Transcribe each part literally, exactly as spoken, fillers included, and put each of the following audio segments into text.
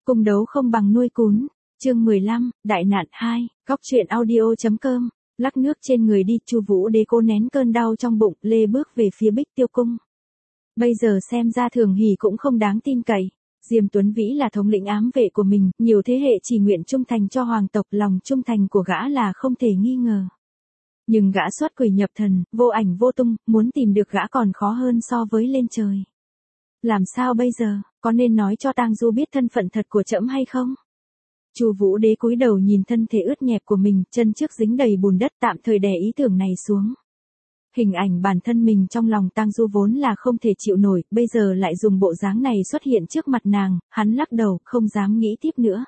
Cung đấu không bằng nuôi cún. Chương mười lăm, đại nạn hai, góc truyện audio.com. Lắc nước trên người đi, Chu Vũ Đế cố nén cơn đau trong bụng, lê bước về phía Bích Tiêu cung. Bây giờ xem ra Thường Hỷ cũng không đáng tin cậy. Diêm Tuấn Vĩ là thống lĩnh ám vệ của mình, nhiều thế hệ chỉ nguyện trung thành cho hoàng tộc, lòng trung thành của gã là không thể nghi ngờ. Nhưng gã xuất quỷ nhập thần, vô ảnh vô tung, muốn tìm được gã còn khó hơn so với lên trời. Làm sao bây giờ, có nên nói cho Tang Du biết thân phận thật của trẫm hay không? Chu Vũ Đế cúi đầu nhìn thân thể ướt nhẹp của mình, chân trước dính đầy bùn đất, tạm thời đè ý tưởng này xuống. Hình ảnh bản thân mình trong lòng Tang Du vốn là không thể chịu nổi, bây giờ lại dùng bộ dáng này xuất hiện trước mặt nàng, hắn lắc đầu, không dám nghĩ tiếp nữa.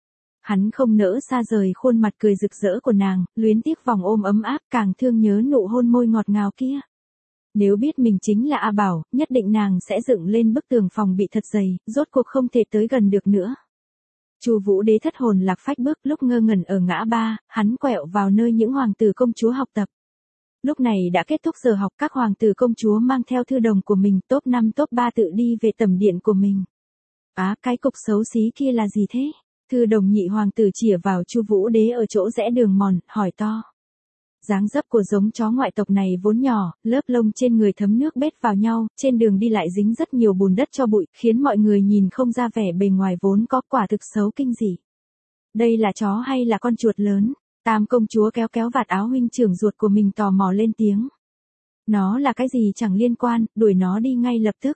Hắn không nỡ xa rời khuôn mặt cười rực rỡ của nàng, luyến tiếc vòng ôm ấm áp, càng thương nhớ nụ hôn môi ngọt ngào kia. Nếu biết mình chính là A Bảo, nhất định nàng sẽ dựng lên bức tường phòng bị thật dày, rốt cuộc không thể tới gần được nữa. Chu Vũ Đế thất hồn lạc phách bước, lúc ngơ ngẩn ở ngã ba, hắn quẹo vào nơi những hoàng tử công chúa học tập. Lúc này đã kết thúc giờ học, các hoàng tử công chúa mang theo thư đồng của mình, top năm top ba tự đi về tẩm điện của mình. Á, cái cục xấu xí kia là gì thế? Thư đồng nhị hoàng tử chĩa vào Chu Vũ Đế ở chỗ rẽ đường mòn, hỏi to. Dáng dấp của giống chó ngoại tộc này vốn nhỏ, lớp lông trên người thấm nước bết vào nhau, trên đường đi lại dính rất nhiều bùn đất cho bụi, khiến mọi người nhìn không ra vẻ bề ngoài vốn có, quả thực xấu kinh dị. Đây là chó hay là con chuột lớn? Tam công chúa kéo kéo vạt áo huynh trưởng ruột của mình tò mò lên tiếng. Nó là cái gì chẳng liên quan, đuổi nó đi ngay lập tức.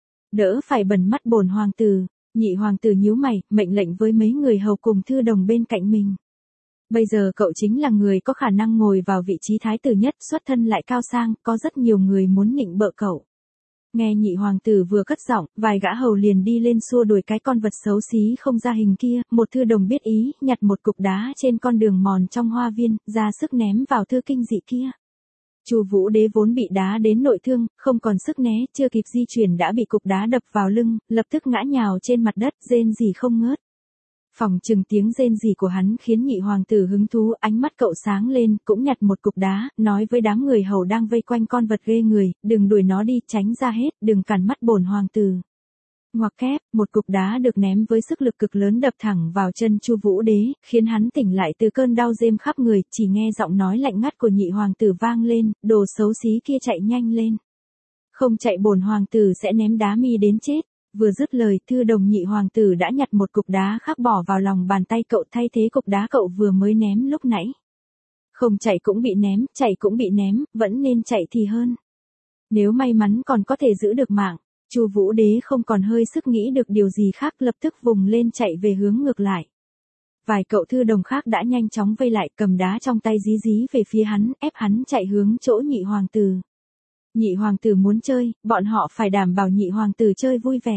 Đỡ phải bẩn mắt bổn hoàng tử. Nhị hoàng tử nhíu mày, mệnh lệnh với mấy người hầu cùng thư đồng bên cạnh mình. Bây giờ cậu chính là người có khả năng ngồi vào vị trí thái tử nhất, xuất thân lại cao sang, có rất nhiều người muốn nịnh bợ cậu. Nghe nhị hoàng tử vừa cất giọng, vài gã hầu liền đi lên xua đuổi cái con vật xấu xí không ra hình kia, một thư đồng biết ý, nhặt một cục đá trên con đường mòn trong hoa viên, ra sức ném vào thư kinh dị kia. Chu Vũ Đế vốn bị đá đến nội thương, không còn sức né, chưa kịp di chuyển đã bị cục đá đập vào lưng, lập tức ngã nhào trên mặt đất, rên rỉ không ngớt. Phòng trừng tiếng rên rỉ của hắn khiến nhị hoàng tử hứng thú, ánh mắt cậu sáng lên, cũng nhặt một cục đá, nói với đám người hầu đang vây quanh con vật ghê người, đừng đuổi nó đi, tránh ra hết, đừng cản mắt bổn hoàng tử. Ngoặc kép, một cục đá được ném với sức lực cực lớn đập thẳng vào chân Chu Vũ Đế, khiến hắn tỉnh lại từ cơn đau rêm khắp người, chỉ nghe giọng nói lạnh ngắt của nhị hoàng tử vang lên, đồ xấu xí kia chạy nhanh lên. Không chạy bổn hoàng tử sẽ ném đá mi đến chết. Vừa dứt lời, thư đồng nhị hoàng tử đã nhặt một cục đá khác bỏ vào lòng bàn tay cậu, thay thế cục đá cậu vừa mới ném lúc nãy. Không chạy cũng bị ném, chạy cũng bị ném, vẫn nên chạy thì hơn. Nếu may mắn còn có thể giữ được mạng. Chu Vũ Đế không còn hơi sức nghĩ được điều gì khác, lập tức vùng lên chạy về hướng ngược lại. Vài cậu thư đồng khác đã nhanh chóng vây lại, cầm đá trong tay dí dí về phía hắn, ép hắn chạy hướng chỗ nhị hoàng tử. Nhị hoàng tử muốn chơi, bọn họ phải đảm bảo nhị hoàng tử chơi vui vẻ.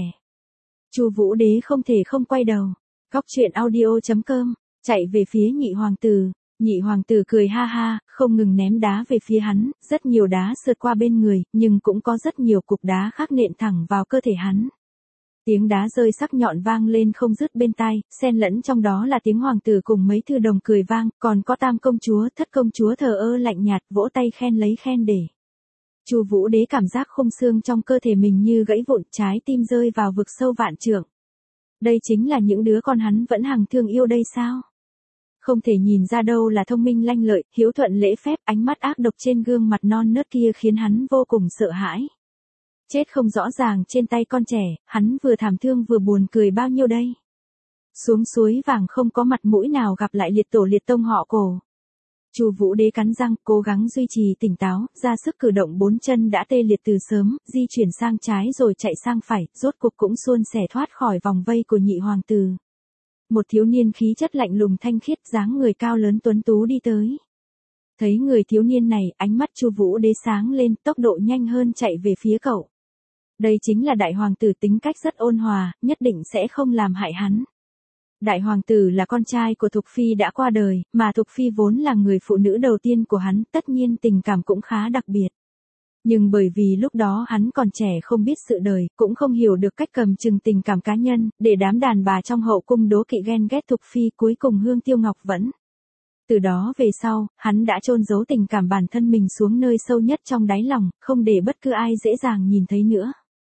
Chu Vũ Đế không thể không quay đầu. Góc truyện audio.com, chạy về phía nhị hoàng tử. Nhị hoàng tử cười ha ha, không ngừng ném đá về phía hắn, rất nhiều đá sượt qua bên người, nhưng cũng có rất nhiều cục đá khác nện thẳng vào cơ thể hắn. Tiếng đá rơi sắc nhọn vang lên không dứt bên tai, xen lẫn trong đó là tiếng hoàng tử cùng mấy thư đồng cười vang, còn có tam công chúa, thất công chúa thờ ơ lạnh nhạt, vỗ tay khen lấy khen để. Chu Vũ Đế cảm giác khung xương trong cơ thể mình như gãy vụn, trái tim rơi vào vực sâu vạn trượng. Đây chính là những đứa con hắn vẫn hằng thương yêu đây sao? Không thể nhìn ra đâu là thông minh lanh lợi, hiếu thuận lễ phép, ánh mắt ác độc trên gương mặt non nớt kia khiến hắn vô cùng sợ hãi. Chết không rõ ràng trên tay con trẻ, hắn vừa thảm thương vừa buồn cười bao nhiêu đây. Xuống suối vàng không có mặt mũi nào gặp lại liệt tổ liệt tông họ Cổ. Chu Vũ Đế cắn răng, cố gắng duy trì tỉnh táo, ra sức cử động bốn chân đã tê liệt từ sớm, di chuyển sang trái rồi chạy sang phải, rốt cuộc cũng suôn sẻ thoát khỏi vòng vây của nhị hoàng tử. Một thiếu niên khí chất lạnh lùng thanh khiết, dáng người cao lớn tuấn tú đi tới. Thấy người thiếu niên này, ánh mắt Chu Vũ Đế sáng lên, tốc độ nhanh hơn chạy về phía cậu. Đây chính là đại hoàng tử, tính cách rất ôn hòa, nhất định sẽ không làm hại hắn. Đại hoàng tử là con trai của Thục Phi đã qua đời, mà Thục Phi vốn là người phụ nữ đầu tiên của hắn, tất nhiên tình cảm cũng khá đặc biệt. Nhưng bởi vì lúc đó hắn còn trẻ không biết sự đời, cũng không hiểu được cách cầm chừng tình cảm cá nhân, để đám đàn bà trong hậu cung đố kỵ ghen ghét Thục Phi, cuối cùng Hương Tiêu Ngọc vẫn. Từ đó về sau, hắn đã chôn giấu tình cảm bản thân mình xuống nơi sâu nhất trong đáy lòng, không để bất cứ ai dễ dàng nhìn thấy nữa.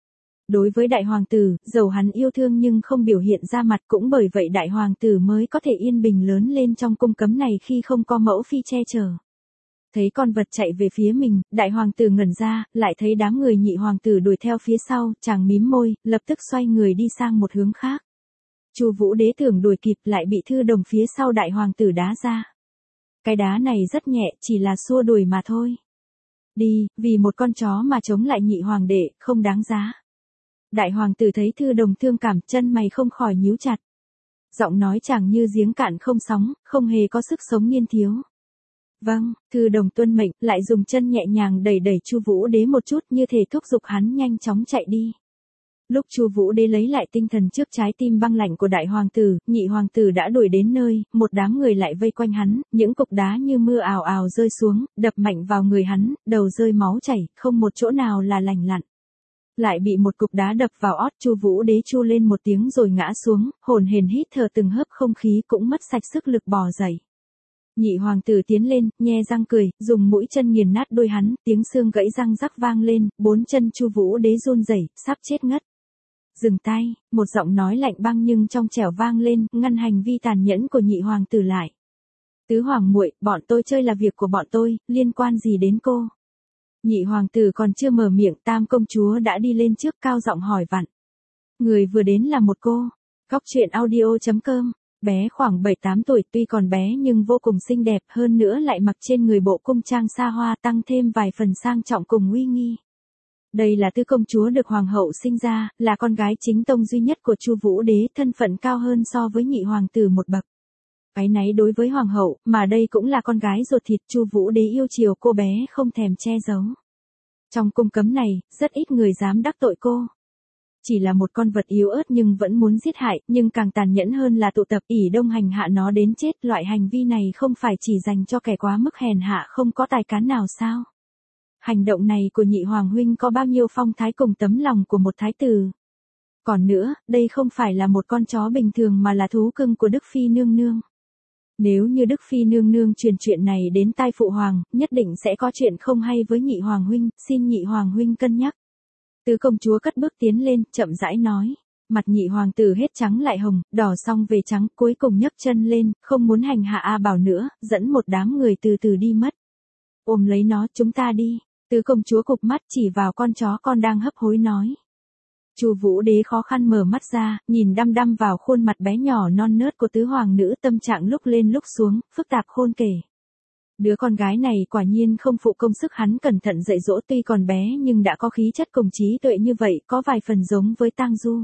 Đối với đại hoàng tử, dầu hắn yêu thương nhưng không biểu hiện ra mặt, cũng bởi vậy đại hoàng tử mới có thể yên bình lớn lên trong cung cấm này khi không có mẫu phi che chở. Thấy con vật chạy về phía mình, đại hoàng tử ngẩn ra, lại thấy đám người nhị hoàng tử đuổi theo phía sau, chàng mím môi, lập tức xoay người đi sang một hướng khác. Chu Vũ Đế tưởng đuổi kịp, lại bị thư đồng phía sau đại hoàng tử đá ra. Cái đá này rất nhẹ, chỉ là xua đuổi mà thôi. Đi, vì một con chó mà chống lại nhị hoàng đệ, không đáng giá. Đại hoàng tử thấy thư đồng thương cảm, chân mày không khỏi nhíu chặt. Giọng nói chàng như giếng cạn không sóng, không hề có sức sống niên thiếu. Vâng, thư đồng tuân mệnh, lại dùng chân nhẹ nhàng đẩy đẩy Chu Vũ Đế một chút, như thể thúc giục hắn nhanh chóng chạy đi. Lúc Chu Vũ Đế lấy lại tinh thần trước trái tim băng lạnh của đại hoàng tử, nhị hoàng tử đã đuổi đến nơi, một đám người lại vây quanh hắn, những cục đá như mưa ào ào rơi xuống, đập mạnh vào người hắn, đầu rơi máu chảy, không một chỗ nào là lành lặn. Lại bị một cục đá đập vào ót, Chu Vũ Đế chu lên một tiếng rồi ngã xuống, hồn hển hít thở từng hớp không khí, cũng mất sạch sức lực bò dậy. Nhị hoàng tử tiến lên, nhe răng cười, dùng mũi chân nghiền nát đôi hắn, tiếng xương gãy răng rắc vang lên, bốn chân Chu Vũ Đế run rẩy, sắp chết ngất. Dừng tay, một giọng nói lạnh băng nhưng trong trẻo vang lên, ngăn hành vi tàn nhẫn của nhị hoàng tử lại. Tứ hoàng muội, bọn tôi chơi là việc của bọn tôi, liên quan gì đến cô? Nhị hoàng tử còn chưa mở miệng, tam công chúa đã đi lên trước cao giọng hỏi vặn. Người vừa đến là một cô. Góc truyện audio chấm com. Bé khoảng bảy tám tuổi, tuy còn bé nhưng vô cùng xinh đẹp, hơn nữa lại mặc trên người bộ cung trang xa hoa, tăng thêm vài phần sang trọng cùng uy nghi. Đây là tứ công chúa được hoàng hậu sinh ra, là con gái chính tông duy nhất của Chu Vũ Đế, thân phận cao hơn so với nhị hoàng tử một bậc. Áy náy đối với hoàng hậu, mà đây cũng là con gái ruột thịt, Chu Vũ Đế yêu chiều cô bé không thèm che giấu. Trong cung cấm này, rất ít người dám đắc tội cô. Chỉ là một con vật yếu ớt nhưng vẫn muốn giết hại, nhưng càng tàn nhẫn hơn là tụ tập ỷ đông hành hạ nó đến chết. Loại hành vi này không phải chỉ dành cho kẻ quá mức hèn hạ không có tài cán nào sao? Hành động này của nhị hoàng huynh có bao nhiêu phong thái cùng tấm lòng của một thái tử. Còn nữa, đây không phải là một con chó bình thường mà là thú cưng của Đức Phi nương nương. Nếu như Đức Phi nương nương truyền chuyện này đến tai phụ hoàng, nhất định sẽ có chuyện không hay với nhị hoàng huynh, xin nhị hoàng huynh cân nhắc. Tứ công chúa cất bước tiến lên, chậm rãi nói. Mặt nhị hoàng tử hết trắng lại hồng, đỏ xong về trắng, cuối cùng nhấc chân lên, không muốn hành hạ A Bảo nữa, dẫn một đám người từ từ đi mất. Ôm lấy nó, chúng ta đi. Tứ công chúa cụp mắt chỉ vào con chó con đang hấp hối nói. Chu Vũ Đế khó khăn mở mắt ra, nhìn đăm đăm vào khuôn mặt bé nhỏ non nớt của tứ hoàng nữ, tâm trạng lúc lên lúc xuống, phức tạp khôn kể. Đứa con gái này quả nhiên không phụ công sức hắn cẩn thận dạy dỗ, tuy còn bé nhưng đã có khí chất cùng trí tuệ như vậy, có vài phần giống với Tang Du.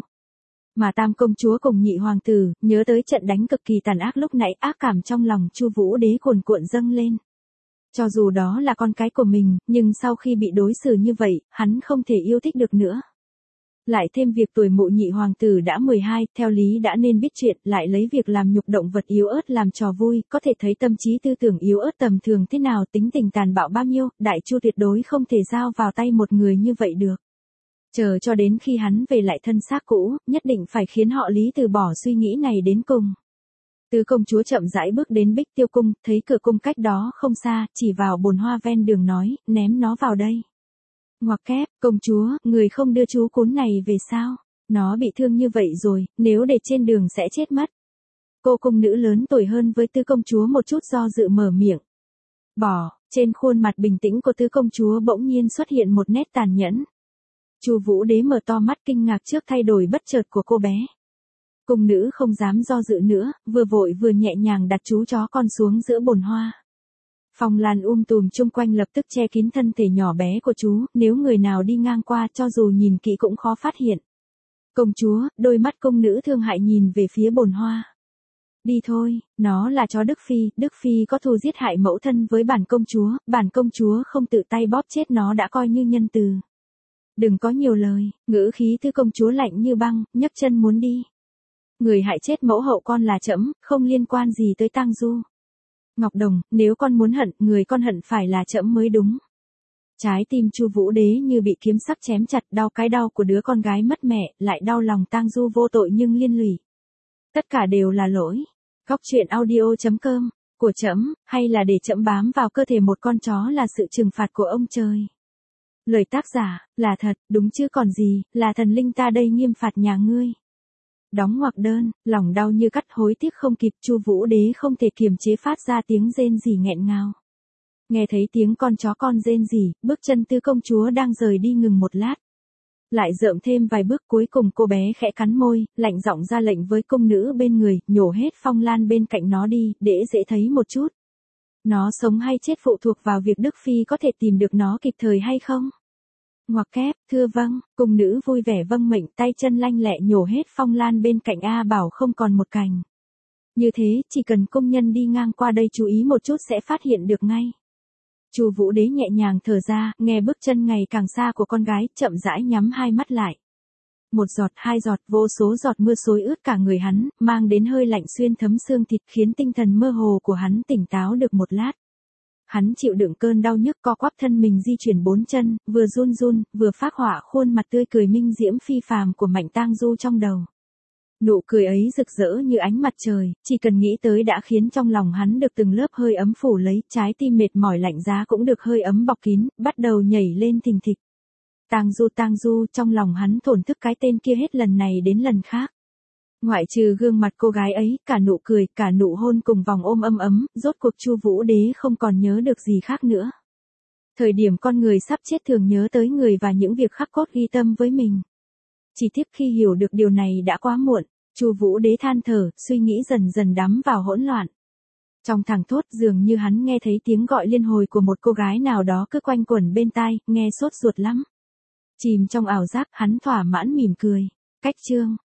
Mà tam công chúa cùng nhị hoàng tử, nhớ tới trận đánh cực kỳ tàn ác lúc nãy, ác cảm trong lòng Chu Vũ Đế cuồn cuộn dâng lên. Cho dù đó là con cái của mình, nhưng sau khi bị đối xử như vậy, hắn không thể yêu thích được nữa. Lại thêm việc tuổi mụ nhị hoàng tử đã mười hai, theo lý đã nên biết chuyện, lại lấy việc làm nhục động vật yếu ớt làm trò vui, có thể thấy tâm trí tư tưởng yếu ớt tầm thường thế nào, tính tình tàn bạo bao nhiêu, đại chu tuyệt đối không thể giao vào tay một người như vậy được. Chờ cho đến khi hắn về lại thân xác cũ, nhất định phải khiến họ Lý từ bỏ suy nghĩ này đến cùng. Tứ công chúa chậm rãi bước đến Bích Tiêu cung, thấy cửa cung cách đó không xa, chỉ vào bồn hoa ven đường nói, ném nó vào đây. Ngoặc kép, công chúa, người không đưa chú cún này về sao? Nó bị thương như vậy rồi, nếu để trên đường sẽ chết mất. Cô cung nữ lớn tuổi hơn với tứ công chúa một chút do dự mở miệng. Bỏ, trên khuôn mặt bình tĩnh của tứ công chúa bỗng nhiên xuất hiện một nét tàn nhẫn. Chu Vũ Đế mở to mắt kinh ngạc trước thay đổi bất chợt của cô bé. Cung nữ không dám do dự nữa, vừa vội vừa nhẹ nhàng đặt chú chó con xuống giữa bồn hoa. Phong lan um tùm chung quanh lập tức che kín thân thể nhỏ bé của chú, nếu người nào đi ngang qua cho dù nhìn kỹ cũng khó phát hiện. Công chúa, đôi mắt cung nữ thương hại nhìn về phía bồn hoa. Đi thôi, nó là chó Đức Phi, Đức Phi có thù giết hại mẫu thân với bản công chúa, bản công chúa không tự tay bóp chết nó đã coi như nhân từ. Đừng có nhiều lời, ngữ khí tứ công chúa lạnh như băng, nhấc chân muốn đi. Người hại chết mẫu hậu con là trẫm, không liên quan gì tới Tang Du. Ngọc Đồng, nếu con muốn hận, người con hận phải là trẫm mới đúng. Trái tim Chu Vũ Đế như bị kiếm sắc chém chặt, đau cái đau của đứa con gái mất mẹ, lại đau lòng Tang Du vô tội nhưng liên lụy. Tất cả đều là lỗi. Góc truyện audio chấm com, của trẫm, hay là để trẫm bám vào cơ thể một con chó là sự trừng phạt của ông trời. Lời tác giả, là thật, đúng chứ còn gì, là thần linh ta đây nghiêm phạt nhà ngươi. Đóng ngoặc đơn, lòng đau như cắt hối tiếc không kịp, Chu Vũ Đế không thể kiềm chế phát ra tiếng rên rỉ nghẹn ngào. Nghe thấy tiếng con chó con rên rỉ, bước chân Tư công chúa đang rời đi ngừng một lát. Lại dợm thêm vài bước, cuối cùng cô bé khẽ cắn môi, lạnh giọng ra lệnh với cung nữ bên người, nhổ hết phong lan bên cạnh nó đi, để dễ thấy một chút. Nó sống hay chết phụ thuộc vào việc Đức Phi có thể tìm được nó kịp thời hay không. Ngoặc kép, thưa vâng, cung nữ vui vẻ vâng mệnh, tay chân lanh lẹ nhổ hết phong lan bên cạnh A Bảo không còn một cành. Như thế, chỉ cần công nhân đi ngang qua đây chú ý một chút sẽ phát hiện được ngay. Chu Vũ Đế nhẹ nhàng thở ra, nghe bước chân ngày càng xa của con gái, chậm rãi nhắm hai mắt lại. Một giọt, hai giọt, vô số giọt mưa xối ướt cả người hắn, mang đến hơi lạnh xuyên thấm xương thịt, khiến tinh thần mơ hồ của hắn tỉnh táo được một lát. Hắn chịu đựng cơn đau nhức, co quắp thân mình di chuyển bốn chân, vừa run run, vừa phác họa khuôn mặt tươi cười minh diễm phi phàm của Mạnh Tang Du trong đầu. Nụ cười ấy rực rỡ như ánh mặt trời, chỉ cần nghĩ tới đã khiến trong lòng hắn được từng lớp hơi ấm phủ lấy, trái tim mệt mỏi lạnh giá cũng được hơi ấm bọc kín, bắt đầu nhảy lên thình thịch. Tang Du, Tang Du, trong lòng hắn thổn thức cái tên kia hết lần này đến lần khác. Ngoại trừ gương mặt cô gái ấy, cả nụ cười, cả nụ hôn cùng vòng ôm ấm ấm, rốt cuộc Chu Vũ Đế không còn nhớ được gì khác nữa. Thời điểm con người sắp chết thường nhớ tới người và những việc khắc cốt ghi tâm với mình. Chỉ tiếc khi hiểu được điều này đã quá muộn, Chu Vũ Đế than thở, suy nghĩ dần dần đắm vào hỗn loạn. Trong thẳng thốt dường như hắn nghe thấy tiếng gọi liên hồi của một cô gái nào đó cứ quanh quẩn bên tai, nghe sốt ruột lắm. Chìm trong ảo giác, hắn thỏa mãn mỉm cười. Cách chương